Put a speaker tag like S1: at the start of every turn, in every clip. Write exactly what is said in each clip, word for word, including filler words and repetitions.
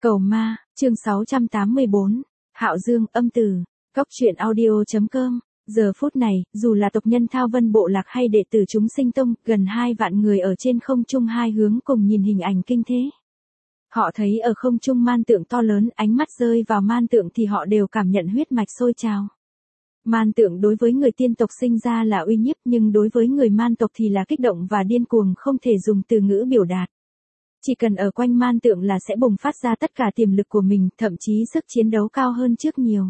S1: Cầu ma, chương sáu trăm tám mươi bốn, Hạo Dương, âm từ, Cóc truyện audio chấm com. Giờ phút này, dù là tộc nhân Thao Vân Bộ Lạc hay đệ tử chúng sinh tông, gần hai vạn người ở trên không trung hai hướng cùng nhìn hình ảnh kinh thế. Họ thấy ở không trung man tượng to lớn, ánh mắt rơi vào man tượng thì họ đều cảm nhận huyết mạch sôi trào. Man tượng đối với người tiên tộc sinh ra là uy nhiếp, nhưng đối với người man tộc thì là kích động và điên cuồng, không thể dùng từ ngữ biểu đạt. Chỉ cần ở quanh man tượng là sẽ bùng phát ra tất cả tiềm lực của mình, thậm chí sức chiến đấu cao hơn trước nhiều.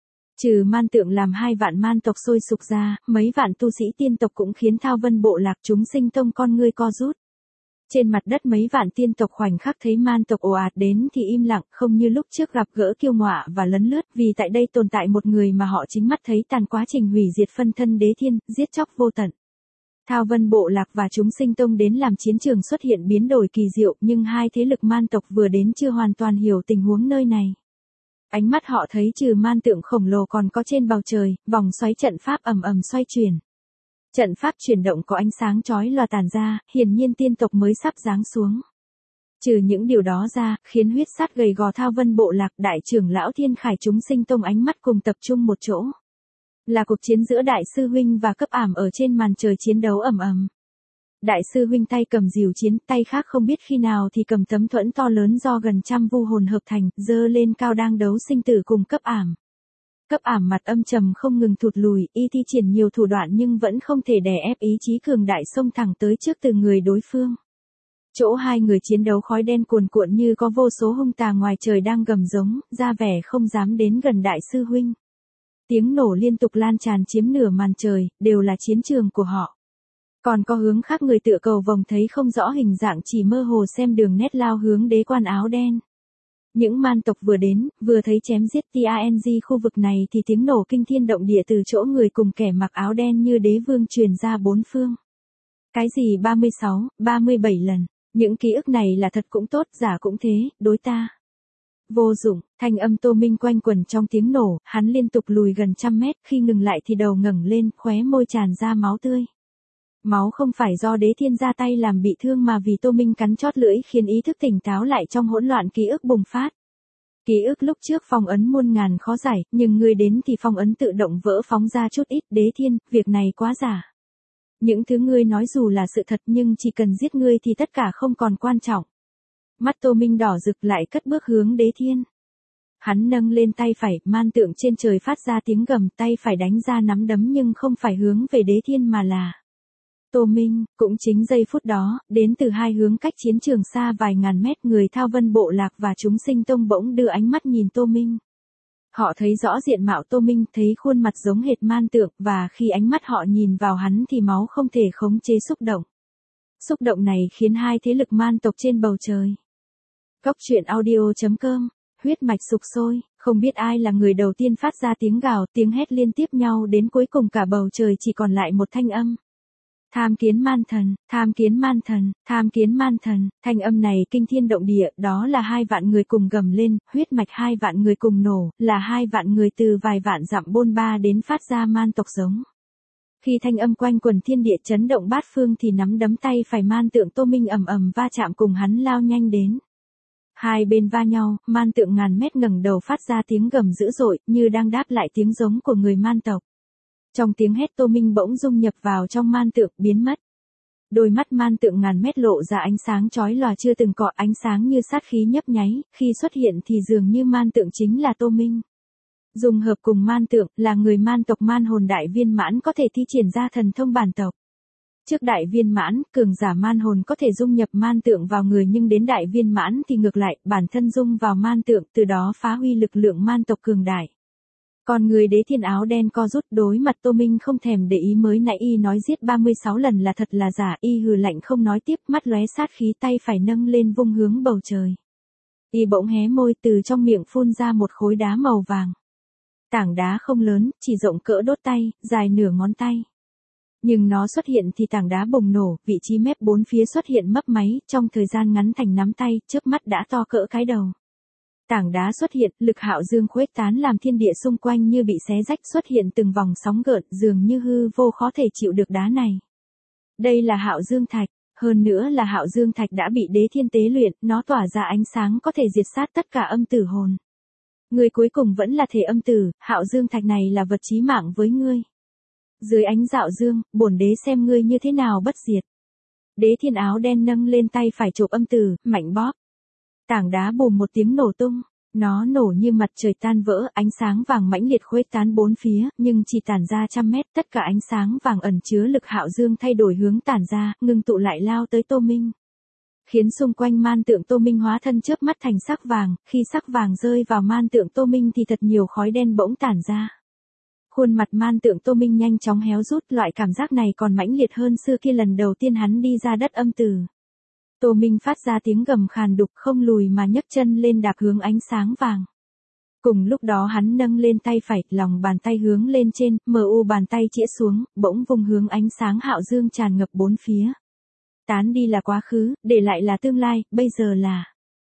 S1: Trừ man tượng làm hai vạn man tộc sôi sục ra, mấy vạn tu sĩ tiên tộc cũng khiến Thao Vân Bộ Lạc chúng sinh tông con ngươi co rút. Trên mặt đất mấy vạn tiên tộc khoảnh khắc thấy man tộc ồ ạt đến thì im lặng, không như lúc trước gặp gỡ kiêu ngọa và lấn lướt, vì tại đây tồn tại một người mà họ chính mắt thấy tàn quá trình hủy diệt phân thân đế thiên, giết chóc vô tận. Thao Vân Bộ Lạc và chúng sinh tông đến làm chiến trường xuất hiện biến đổi kỳ diệu, nhưng hai thế lực man tộc vừa đến chưa hoàn toàn hiểu tình huống nơi này. Ánh mắt họ thấy trừ man tượng khổng lồ còn có trên bầu trời, vòng xoáy trận pháp ầm ầm xoay chuyển. Trận pháp chuyển động có ánh sáng chói lòa tàn ra, hiển nhiên tiên tộc mới sắp giáng xuống. Trừ những điều đó ra, khiến huyết sát gầy gò Thao Vân Bộ Lạc đại trưởng lão Thiên Khải chúng sinh tông ánh mắt cùng tập trung một chỗ. Là cuộc chiến giữa đại sư huynh và cấp ảm ở trên màn trời chiến đấu ầm ầm. Đại sư huynh tay cầm rìu chiến, tay khác không biết khi nào thì cầm tấm thuẫn to lớn do gần trăm vu hồn hợp thành, giơ lên cao đang đấu sinh tử cùng cấp ảm. Cấp ảm mặt âm trầm không ngừng thụt lùi, y thi triển nhiều thủ đoạn nhưng vẫn không thể đè ép ý chí cường đại xông thẳng tới trước từ người đối phương. Chỗ hai người chiến đấu khói đen cuồn cuộn như có vô số hung tà ngoài trời đang gầm giống, ra vẻ không dám đến gần đại sư huynh. Tiếng nổ liên tục lan tràn chiếm nửa màn trời, đều là chiến trường của họ. Còn có hướng khác người tựa cầu vồng thấy không rõ hình dạng chỉ mơ hồ xem đường nét lao hướng đế quan áo đen. Những man tộc vừa đến, vừa thấy chém giết tang khu vực này thì tiếng nổ kinh thiên động địa từ chỗ người cùng kẻ mặc áo đen như đế vương truyền ra bốn phương. Cái gì ba mươi sáu, ba mươi bảy lần, những ký ức này là thật cũng tốt, giả cũng thế, đối ta. Vô dụng, thanh âm Tô Minh quanh quẩn trong tiếng nổ, hắn liên tục lùi gần trăm mét, khi ngừng lại thì đầu ngẩng lên, khóe môi tràn ra máu tươi. Máu không phải do đế thiên ra tay làm bị thương mà vì Tô Minh cắn chót lưỡi khiến ý thức tỉnh táo lại trong hỗn loạn ký ức bùng phát. Ký ức lúc trước phong ấn muôn ngàn khó giải, nhưng ngươi đến thì phong ấn tự động vỡ phóng ra chút ít, đế thiên, việc này quá giả. Những thứ ngươi nói dù là sự thật nhưng chỉ cần giết ngươi thì tất cả không còn quan trọng. Mắt Tô Minh đỏ rực lại cất bước hướng đế thiên. Hắn nâng lên tay phải, man tượng trên trời phát ra tiếng gầm, tay phải đánh ra nắm đấm nhưng không phải hướng về đế thiên mà là Tô Minh. Cũng chính giây phút đó, đến từ hai hướng cách chiến trường xa vài ngàn mét, người Thao Vân Bộ Lạc và chúng sinh tông bỗng đưa ánh mắt nhìn Tô Minh. Họ thấy rõ diện mạo Tô Minh, thấy khuôn mặt giống hệt man tượng, và khi ánh mắt họ nhìn vào hắn thì máu không thể khống chế xúc động. Xúc động này khiến hai thế lực man tộc trên bầu trời. Cóc truyện audio chấm com, huyết mạch sục sôi, không biết ai là người đầu tiên phát ra tiếng gào, tiếng hét liên tiếp nhau đến cuối cùng cả bầu trời chỉ còn lại một thanh âm. Tham kiến man thần, tham kiến man thần, tham kiến man thần, thanh âm này kinh thiên động địa, đó là hai vạn người cùng gầm lên, huyết mạch hai vạn người cùng nổ, là hai vạn người từ vài vạn dặm bôn ba đến phát ra man tộc giống. Khi thanh âm quanh quần thiên địa chấn động bát phương thì nắm đấm tay phải man tượng Tô Minh ầm ầm va chạm cùng hắn lao nhanh đến. Hai bên va nhau, man tượng ngàn mét ngẩng đầu phát ra tiếng gầm dữ dội, như đang đáp lại tiếng giống của người man tộc. Trong tiếng hét Tô Minh bỗng dung nhập vào trong man tượng, biến mất. Đôi mắt man tượng ngàn mét lộ ra ánh sáng chói lòa chưa từng có, ánh sáng như sát khí nhấp nháy, khi xuất hiện thì dường như man tượng chính là Tô Minh. Dùng hợp cùng man tượng, là người man tộc man hồn đại viên mãn có thể thi triển ra thần thông bản tộc. Trước đại viên mãn, cường giả man hồn có thể dung nhập man tượng vào người, nhưng đến đại viên mãn thì ngược lại, bản thân dung vào man tượng, từ đó phá huy lực lượng man tộc cường đại. Còn người đế thiên áo đen co rút, đối mặt Tô Minh không thèm để ý, mới nãy y nói giết ba mươi sáu lần là thật là giả, y hừ lạnh không nói tiếp, mắt lóe sát khí, tay phải nâng lên vung hướng bầu trời. Y bỗng hé môi, từ trong miệng phun ra một khối đá màu vàng. Tảng đá không lớn, chỉ rộng cỡ đốt tay, dài nửa ngón tay. Nhưng nó xuất hiện thì tảng đá bùng nổ, vị trí mép bốn phía xuất hiện mấp máy, trong thời gian ngắn thành nắm tay, chớp mắt đã to cỡ cái đầu. Tảng đá xuất hiện, lực Hạo Dương khuếch tán làm thiên địa xung quanh như bị xé rách, xuất hiện từng vòng sóng gợn, dường như hư vô khó thể chịu được đá này. Đây là Hạo Dương thạch, Hơn nữa là Hạo Dương Thạch đã bị Đế Thiên tế luyện, nó tỏa ra ánh sáng có thể diệt sát tất cả âm tử hồn. Ngươi cuối cùng vẫn là thể âm tử, Hạo Dương Thạch này là vật chí mạng với ngươi. Dưới ánh dạo dương, bổn đế xem ngươi như thế nào bất diệt. Đế Thiên áo đen nâng lên tay phải chộp âm tử, mạnh bóp. Tảng đá bùm một tiếng nổ tung, nó nổ như mặt trời tan vỡ, ánh sáng vàng mãnh liệt khuếch tán bốn phía, nhưng chỉ tản ra trăm mét, tất cả ánh sáng vàng ẩn chứa lực Hạo Dương thay đổi hướng tản ra, ngưng tụ lại lao tới Tô Minh. Khiến xung quanh man tượng Tô Minh hóa thân chớp mắt thành sắc vàng, khi sắc vàng rơi vào man tượng Tô Minh thì thật nhiều khói đen bỗng tản ra. Khuôn mặt man tượng Tô Minh nhanh chóng héo rút, loại cảm giác này còn mãnh liệt hơn xưa kia lần đầu tiên hắn đi ra đất âm tử. Tô Minh phát ra tiếng gầm khàn đục, không lùi mà nhấc chân lên đạp hướng ánh sáng vàng. Cùng lúc đó hắn nâng lên tay phải, lòng bàn tay hướng lên trên, mờ u bàn tay chĩa xuống, bỗng vung hướng ánh sáng Hạo Dương tràn ngập bốn phía. Tán đi là quá khứ, để lại là tương lai, bây giờ là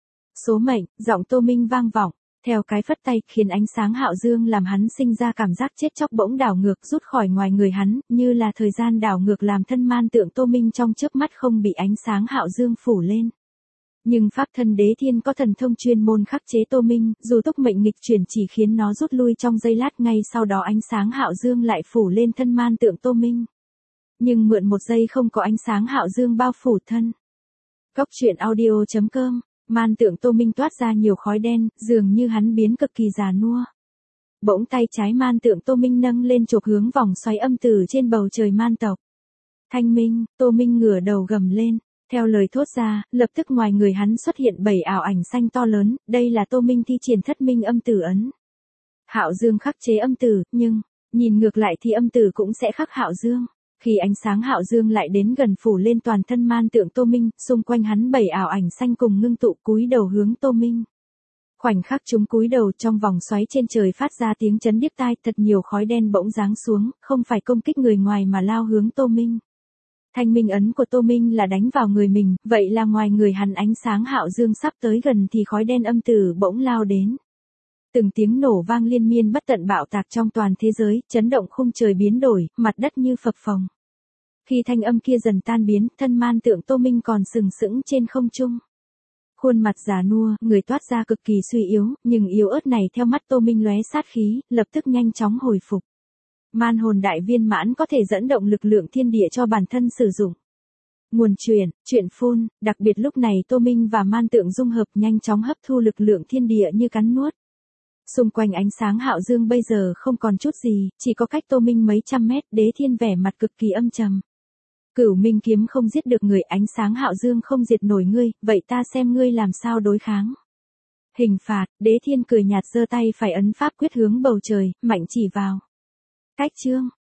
S1: số mệnh, giọng Tô Minh vang vọng. Theo cái phất tay, khiến ánh sáng Hạo Dương làm hắn sinh ra cảm giác chết chóc bỗng đảo ngược rút khỏi ngoài người hắn, như là thời gian đảo ngược làm thân man tượng Tô Minh trong chớp mắt không bị ánh sáng Hạo Dương phủ lên. Nhưng pháp thân Đế Thiên có thần thông chuyên môn khắc chế Tô Minh, dù túc mệnh nghịch chuyển chỉ khiến nó rút lui trong giây lát, ngay sau đó ánh sáng Hạo Dương lại phủ lên thân man tượng Tô Minh. Nhưng mượn một giây không có ánh sáng Hạo Dương bao phủ thân. Góc truyện audio chấm com. Man tượng Tô Minh toát ra nhiều khói đen, dường như hắn biến cực kỳ già nua. Bỗng tay trái man tượng Tô Minh nâng lên chộp hướng vòng xoáy âm tử trên bầu trời man tộc. Thanh minh, Tô Minh ngửa đầu gầm lên, theo lời thốt ra, lập tức ngoài người hắn xuất hiện bảy ảo ảnh xanh to lớn, đây là Tô Minh thi triển thất minh âm tử ấn. Hạo Dương khắc chế âm tử, nhưng, nhìn ngược lại thì âm tử cũng sẽ khắc Hạo Dương. Khi ánh sáng Hạo Dương lại đến gần phủ lên toàn thân man tượng Tô Minh, xung quanh hắn bảy ảo ảnh xanh cùng ngưng tụ cúi đầu hướng Tô Minh. Khoảnh khắc chúng cúi đầu trong vòng xoáy trên trời phát ra tiếng chấn điếc tai, thật nhiều khói đen bỗng giáng xuống, không phải công kích người ngoài mà lao hướng Tô Minh. Thanh minh ấn của Tô Minh là đánh vào người mình, vậy là ngoài người hắn ánh sáng Hạo Dương sắp tới gần thì khói đen âm tử bỗng lao đến. Từng tiếng nổ vang liên miên bất tận bạo tạc trong toàn thế giới, chấn động khung trời biến đổi, mặt đất như phập phồng. Khi thanh âm kia dần tan biến, thân man tượng Tô Minh còn sừng sững trên không trung. Khuôn mặt già nua, người toát ra cực kỳ suy yếu, nhưng yếu ớt này theo mắt Tô Minh lóe sát khí, lập tức nhanh chóng hồi phục. Man hồn đại viên mãn có thể dẫn động lực lượng thiên địa cho bản thân sử dụng. Nguồn truyền, chuyện phun, đặc biệt lúc này Tô Minh và man tượng dung hợp nhanh chóng hấp thu lực lượng thiên địa như cắn nuốt. Xung quanh ánh sáng Hạo Dương bây giờ không còn chút gì, chỉ có cách Tô Minh mấy trăm mét, Đế Thiên vẻ mặt cực kỳ âm trầm. Cửu Minh kiếm không giết được người, ánh sáng Hạo Dương không diệt nổi ngươi, vậy ta xem ngươi làm sao đối kháng. Hình phạt, Đế Thiên cười nhạt giơ tay phải ấn pháp quyết hướng bầu trời, mạnh chỉ vào. Cách chương,